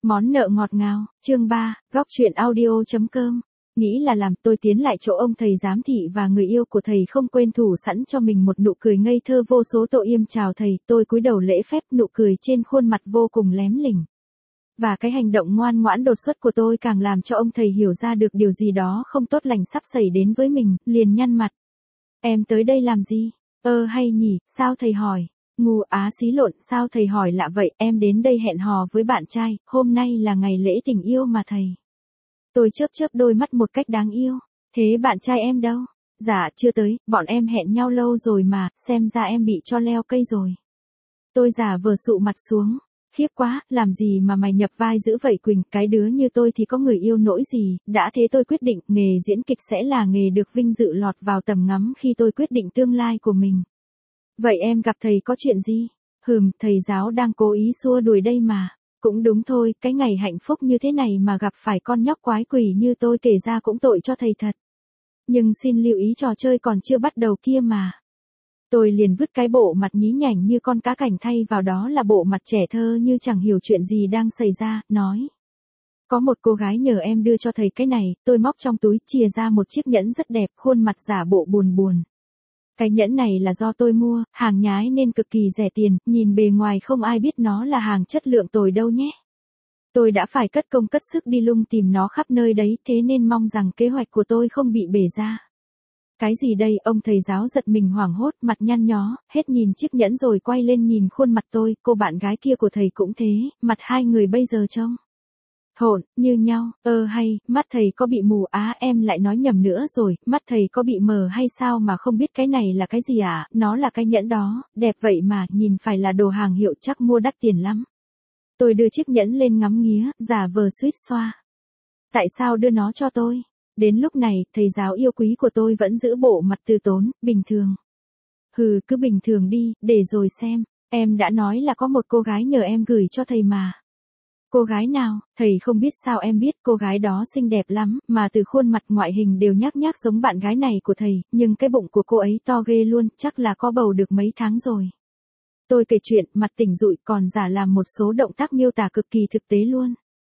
Món nợ ngọt ngào, chương 3, góc truyện audio.com. Nghĩ là làm tôi tiến lại chỗ ông thầy giám thị và người yêu của thầy không quên thủ sẵn cho mình một nụ cười ngây thơ vô số tội im chào thầy, tôi cúi đầu lễ phép nụ cười trên khuôn mặt vô cùng lém lỉnh. Và cái hành động ngoan ngoãn đột xuất của tôi càng làm cho ông thầy hiểu ra được điều gì đó không tốt lành sắp xảy đến với mình, liền nhăn mặt. Em tới đây làm gì? Hay nhỉ, sao thầy hỏi? Ngu á xí lộn, sao thầy hỏi lạ vậy, em đến đây hẹn hò với bạn trai, hôm nay là ngày lễ tình yêu mà thầy. Tôi chớp chớp đôi mắt một cách đáng yêu. Thế bạn trai em đâu? Dạ chưa tới, bọn em hẹn nhau lâu rồi mà, xem ra em bị cho leo cây rồi. Tôi giả vờ sụ mặt xuống. Khiếp quá, làm gì mà mày nhập vai dữ vậy Quỳnh, cái đứa như tôi thì có người yêu nỗi gì, đã thế tôi quyết định, nghề diễn kịch sẽ là nghề được vinh dự lọt vào tầm ngắm khi tôi quyết định tương lai của mình. Vậy em gặp thầy có chuyện gì? Thầy giáo đang cố ý xua đuổi đây mà. Cũng đúng thôi, cái ngày hạnh phúc như thế này mà gặp phải con nhóc quái quỷ như tôi kể ra cũng tội cho thầy thật. Nhưng xin lưu ý trò chơi còn chưa bắt đầu kia mà. Tôi liền vứt cái bộ mặt nhí nhảnh như con cá cảnh thay vào đó là bộ mặt trẻ thơ như chẳng hiểu chuyện gì đang xảy ra, nói. Có một cô gái nhờ em đưa cho thầy cái này, tôi móc trong túi chìa ra một chiếc nhẫn rất đẹp, khuôn mặt giả bộ buồn buồn. Cái nhẫn này là do tôi mua, hàng nhái nên cực kỳ rẻ tiền, nhìn bề ngoài không ai biết nó là hàng chất lượng tồi đâu nhé. Tôi đã phải cất công cất sức đi lùng tìm nó khắp nơi đấy, thế nên mong rằng kế hoạch của tôi không bị bể ra. Cái gì đây, ông thầy giáo giật mình hoảng hốt, mặt nhăn nhó, hết nhìn chiếc nhẫn rồi quay lên nhìn khuôn mặt tôi, cô bạn gái kia của thầy cũng thế, mặt hai người bây giờ trông hỗn như nhau. Hay, mắt thầy có bị mù em lại nói nhầm nữa rồi, mắt thầy có bị mờ hay sao mà không biết cái này là cái gì à, nó là cái nhẫn đó, đẹp vậy mà, nhìn phải là đồ hàng hiệu chắc mua đắt tiền lắm. Tôi đưa chiếc nhẫn lên ngắm nghía, giả vờ suýt xoa. Tại sao đưa nó cho tôi? Đến lúc này, thầy giáo yêu quý của tôi vẫn giữ bộ mặt từ tốn, bình thường. Cứ bình thường đi, để rồi xem, em đã nói là có một cô gái nhờ em gửi cho thầy mà. Cô gái nào? Thầy không biết sao em biết, cô gái đó xinh đẹp lắm, mà từ khuôn mặt ngoại hình đều nhác nhác giống bạn gái này của thầy, nhưng cái bụng của cô ấy to ghê luôn, chắc là có bầu được mấy tháng rồi. Tôi kể chuyện, mặt tỉnh rụi, còn giả làm một số động tác miêu tả cực kỳ thực tế luôn.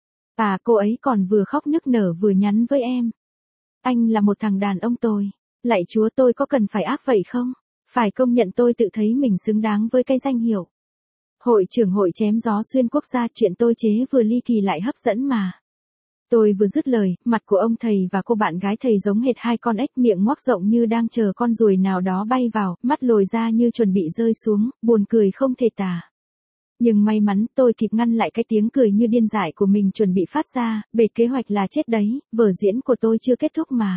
Cô ấy còn vừa khóc nức nở vừa nhắn với em. Anh là một thằng đàn ông tồi. Lạy Chúa, tôi có cần phải ác vậy không? Phải công nhận tôi tự thấy mình xứng đáng với cái danh hiệu hội trưởng hội chém gió xuyên quốc gia, chuyện tôi chế vừa ly kỳ lại hấp dẫn mà. Tôi vừa dứt lời, mặt của ông thầy và cô bạn gái thầy giống hệt hai con ếch, miệng ngoác rộng như đang chờ con ruồi nào đó bay vào, mắt lồi ra như chuẩn bị rơi xuống, buồn cười không thể tả. Nhưng may mắn tôi kịp ngăn lại cái tiếng cười như điên dại của mình chuẩn bị phát ra, bể kế hoạch là chết đấy, vở diễn của tôi chưa kết thúc mà.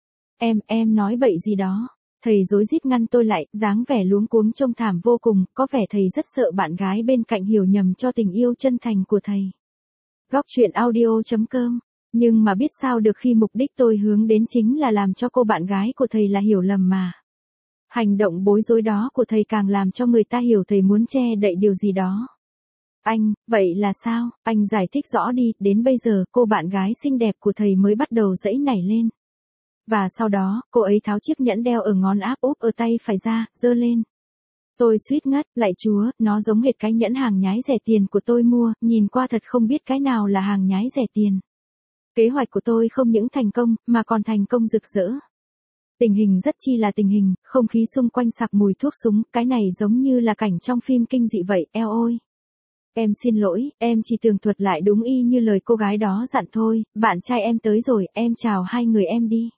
Em nói bậy gì đó. Thầy rối rít ngăn tôi lại, dáng vẻ luống cuống trông thảm vô cùng, có vẻ thầy rất sợ bạn gái bên cạnh hiểu nhầm cho tình yêu chân thành của thầy. Góc truyện audio.com. Nhưng mà biết sao được khi mục đích tôi hướng đến chính là làm cho cô bạn gái của thầy là hiểu lầm mà. Hành động bối rối đó của thầy càng làm cho người ta hiểu thầy muốn che đậy điều gì đó. Anh, vậy là sao? Anh giải thích rõ đi, đến bây giờ cô bạn gái xinh đẹp của thầy mới bắt đầu giãy nảy lên. Và sau đó, cô ấy tháo chiếc nhẫn đeo ở ngón áp úp ở tay phải ra, giơ lên. Tôi suýt ngất, lạy Chúa, nó giống hệt cái nhẫn hàng nhái rẻ tiền của tôi mua, nhìn qua thật không biết cái nào là hàng nhái rẻ tiền. Kế hoạch của tôi không những thành công, mà còn thành công rực rỡ. Tình hình rất chi là tình hình, không khí xung quanh sặc mùi thuốc súng, cái này giống như là cảnh trong phim kinh dị vậy, eo ôi. Em xin lỗi, em chỉ tường thuật lại đúng y như lời cô gái đó dặn thôi, bạn trai em tới rồi, em chào hai người em đi.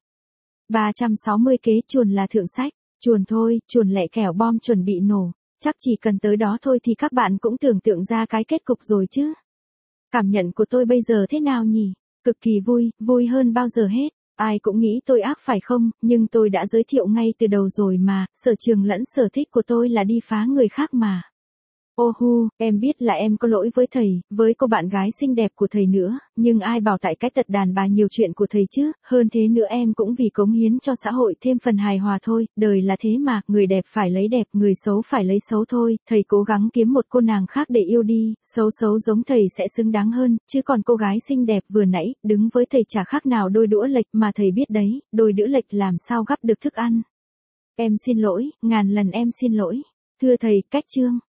360 kế chuồn là thượng sách, chuồn thôi, chuồn lẹ kẻo bom chuẩn bị nổ, chắc chỉ cần tới đó thôi thì các bạn cũng tưởng tượng ra cái kết cục rồi chứ. Cảm nhận của tôi bây giờ thế nào nhỉ? Cực kỳ vui, vui hơn bao giờ hết. Ai cũng nghĩ tôi ác phải không, nhưng tôi đã giới thiệu ngay từ đầu rồi mà, sở trường lẫn sở thích của tôi là đi phá người khác mà. Em biết là em có lỗi với thầy, với cô bạn gái xinh đẹp của thầy nữa, nhưng ai bảo tại cái tật đàn bà nhiều chuyện của thầy chứ, hơn thế nữa em cũng vì cống hiến cho xã hội thêm phần hài hòa thôi, đời là thế mà, người đẹp phải lấy đẹp, người xấu phải lấy xấu thôi, thầy cố gắng kiếm một cô nàng khác để yêu đi, xấu xấu giống thầy sẽ xứng đáng hơn, chứ còn cô gái xinh đẹp vừa nãy, đứng với thầy chả khác nào đôi đũa lệch mà thầy biết đấy, đôi đũa lệch làm sao gắp được thức ăn. Em xin lỗi, ngàn lần em xin lỗi. Thưa thầy, cách chương.